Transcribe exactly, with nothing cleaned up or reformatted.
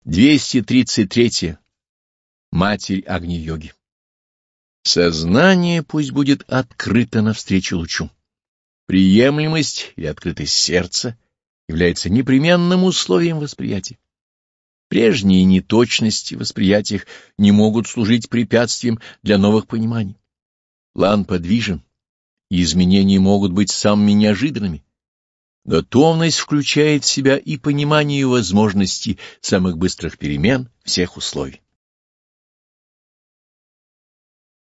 двести тридцать три. Матерь Агни-йоги. Сознание пусть будет открыто навстречу лучу. Приемлемость и открытость сердца является непременным условием восприятия. Прежние неточности в восприятиях не могут служить препятствием для новых пониманий. План подвижен, и изменения могут быть самыми неожиданными. Готовность включает в себя и понимание возможностей самых быстрых перемен всех условий.